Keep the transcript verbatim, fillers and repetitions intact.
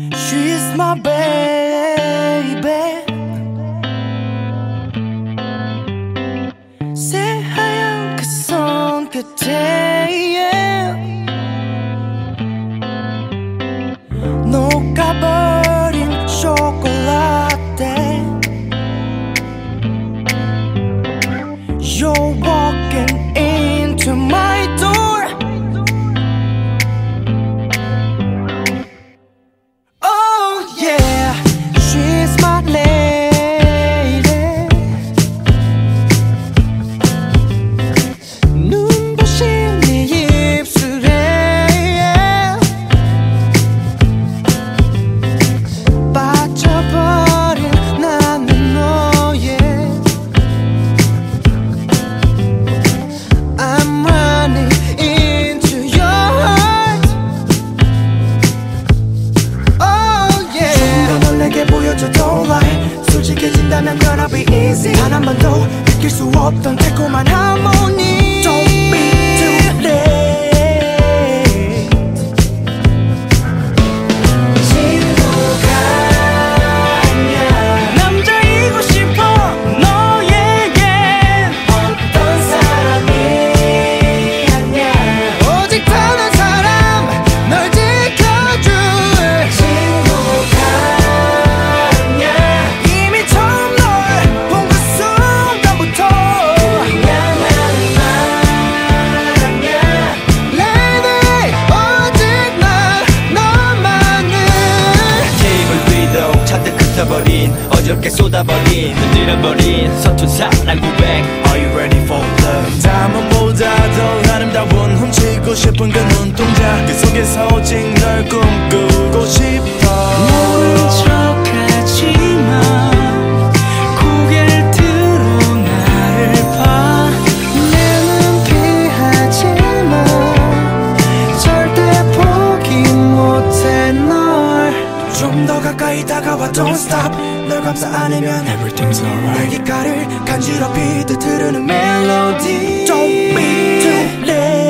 She's my baby. 새하얀 그 손끝에 녹아버린 초콜릿에 You're walking into my door. Oh yeah, she's my lady. 눈부신 네 입술에 빠져버린 나는 너의 I'm running into your heart. Oh yeah. 좀 더 널 내게 보여줘 don't lie. 솔직해진다면 gonna be easy. 단 한 번도 느낄 수 없던 달콤한 하모니. Don't be too late. 친구가 아니야. 남자이고 싶어 너에겐 어떤 사람이 아니야. 오직 단 한 사람 널 지켜줄 친구가 아니야. 이미 처음 널 본 그 순간부터 그냥 나는 말 아니야. Lady 오직 난 너만을 테이블 위로 잔뜩 흩어버린 어저께 쏟아버린 흔들어버린 서툰 사랑 고백 Are you ready for love? 다음보다 더 아름다운 훔치고 싶은 그 눈동자 그 속에서 오직 널 꿈꾸고 싶어 모른 척하지마 고개를 들어 나를 봐 내눈 피하지마 절대 포기 못해 널 좀 더 가까이 다가와 don't stop 널 감싸 안으면 Everything's alright 내 귓가를 간지럽히듯 흐르는 멜로디 Don't be too late.